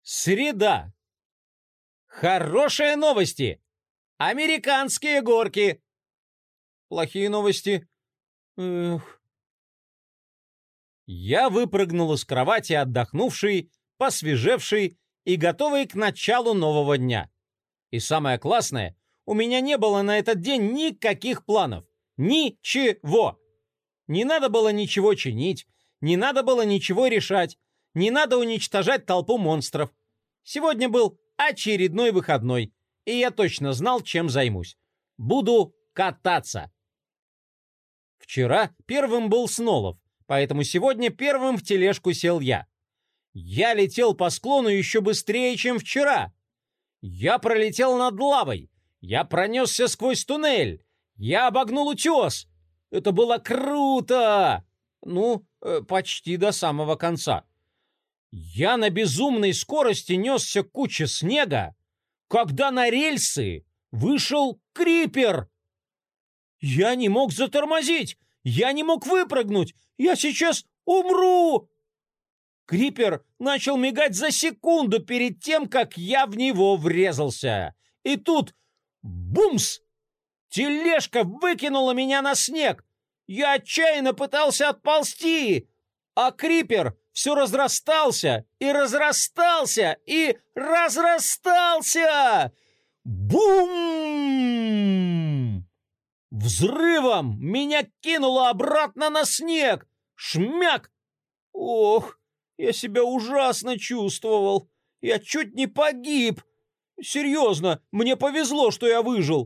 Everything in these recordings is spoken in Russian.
Среда. Хорошие новости. Американские горки. Плохие новости. Эх. Я выпрыгнул из кровати, отдохнувший, посвежевший и готовый к началу нового дня. И самое классное, у меня не было на этот день никаких планов. Ничего. Не надо было ничего чинить, не надо было ничего решать, не надо уничтожать толпу монстров. Сегодня был очередной выходной, и я точно знал, чем займусь. Буду кататься. Вчера первым был Снолов, поэтому сегодня первым в тележку сел я. Я летел по склону еще быстрее, чем вчера. Я пролетел над лавой. Я пронесся сквозь туннель. Я обогнул утес. Это было круто! Почти до самого конца. Я на безумной скорости несся к куче снега, когда на рельсы вышел крипер. Я не мог затормозить. Я не мог выпрыгнуть. Я сейчас умру. Крипер начал мигать за секунду перед тем, как я в него врезался. И тут бумс! Тележка выкинула меня на снег. Я отчаянно пытался отползти, а крипер все разрастался и разрастался и разрастался. Бум! Взрывом меня кинуло обратно на снег. Шмяк! Ох, я себя ужасно чувствовал. Я чуть не погиб. Серьезно, мне повезло, что я выжил.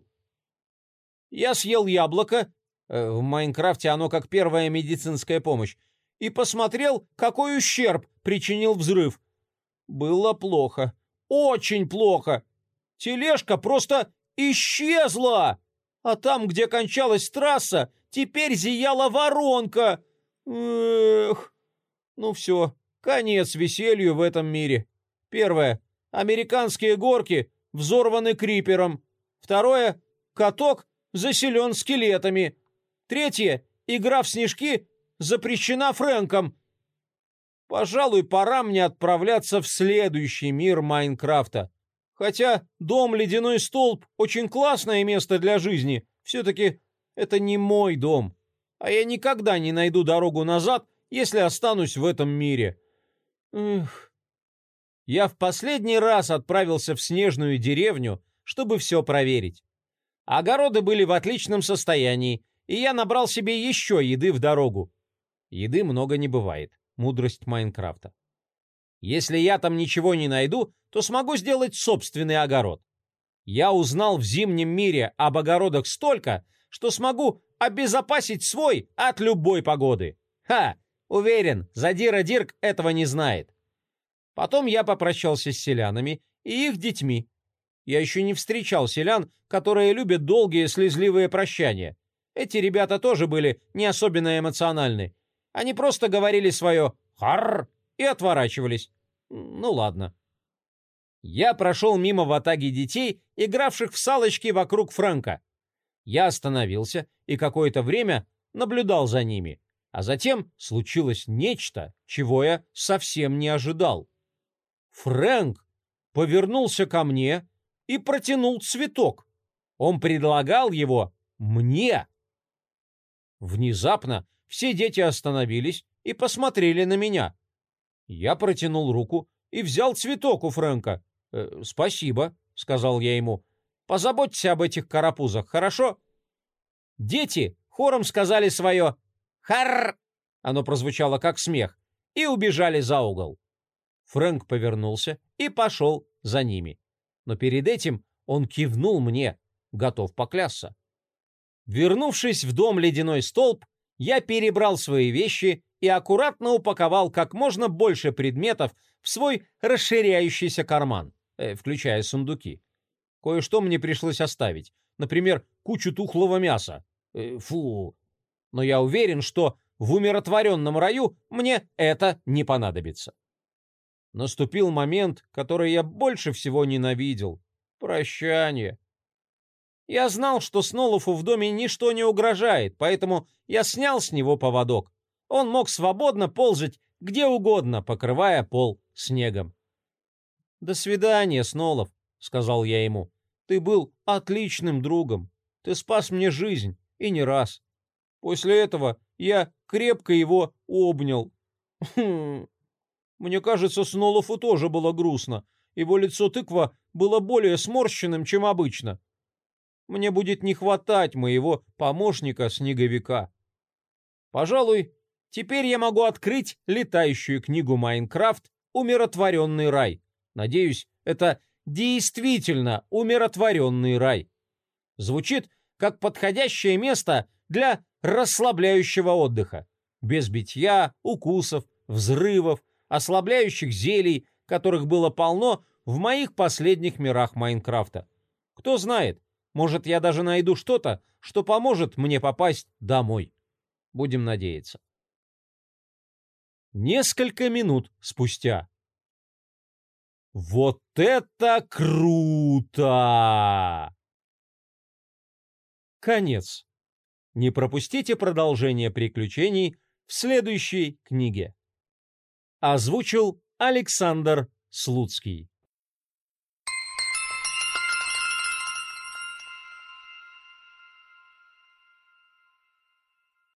Я съел яблоко, в Майнкрафте оно как первая медицинская помощь, и посмотрел, какой ущерб причинил взрыв. Было плохо, очень плохо. Тележка просто исчезла, а там, где кончалась трасса, теперь зияла воронка. Эх, ну все, конец веселью в этом мире. Первое. Американские горки взорваны крипером. Второе. Каток заселен скелетами. Третье. Игра в снежки запрещена Фрэнком. Пожалуй, пора мне отправляться в следующий мир Майнкрафта. Хотя дом «Ледяной столб» очень классное место для жизни, все-таки это не мой дом. А я никогда не найду дорогу назад, если останусь в этом мире. Эх. Я в последний раз отправился в снежную деревню, чтобы все проверить. Огороды были в отличном состоянии, и я набрал себе еще еды в дорогу. Еды много не бывает. Мудрость Майнкрафта. Если я там ничего не найду, то смогу сделать собственный огород. Я узнал в зимнем мире об огородах столько, что смогу обезопасить свой от любой погоды. Уверен, Задира Дирк этого не знает. Потом я попрощался с селянами и их детьми. Я еще не встречал селян, которые любят долгие слезливые прощания. Эти ребята тоже были не особенно эмоциональны. Они просто говорили свое «харр» и отворачивались. Ну ладно. Я прошел мимо ватаги детей, игравших в салочки вокруг Фрэнка. Я остановился и какое-то время наблюдал за ними. А затем случилось нечто, чего я совсем не ожидал. Фрэнк повернулся ко мне и протянул цветок. Он предлагал его мне. Внезапно все дети остановились и посмотрели на меня. Я протянул руку и взял цветок у Фрэнка. «Спасибо», — сказал я ему. «Позаботься об этих карапузах, хорошо?» Дети хором сказали свое «харр», оно прозвучало как смех, и убежали за угол. Фрэнк повернулся и пошел за ними. Но перед этим он кивнул мне, готов поклясться. Вернувшись в дом «Ледяной столб», я перебрал свои вещи и аккуратно упаковал как можно больше предметов в свой расширяющийся карман, включая сундуки. Кое-что мне пришлось оставить, например, кучу тухлого мяса. Фу! Но я уверен, что в умиротворенном раю мне это не понадобится. Наступил момент, который я больше всего ненавидел. Прощание. Я знал, что Снолофу в доме ничто не угрожает, поэтому я снял с него поводок. Он мог свободно ползать где угодно, покрывая пол снегом. «До свидания, Снолов», — сказал я ему. «Ты был отличным другом. Ты спас мне жизнь, и не раз. После этого я крепко его обнял». Хм. Мне кажется, Снолову тоже было грустно. Его лицо тыква было более сморщенным, чем обычно. Мне будет не хватать моего помощника-снеговика. Пожалуй, теперь я могу открыть летающую книгу «Майнкрафт. Умиротворенный рай». Надеюсь, это действительно умиротворенный рай. Звучит как подходящее место для расслабляющего отдыха. Без битья, укусов, взрывов, ослабляющих зелий, которых было полно в моих последних мирах Майнкрафта. Кто знает, может, я даже найду что-то, что поможет мне попасть домой. Будем надеяться. Несколько минут спустя. Вот это круто! Конец. Не пропустите продолжение приключений в следующей книге. Озвучил Александр Слуцкий.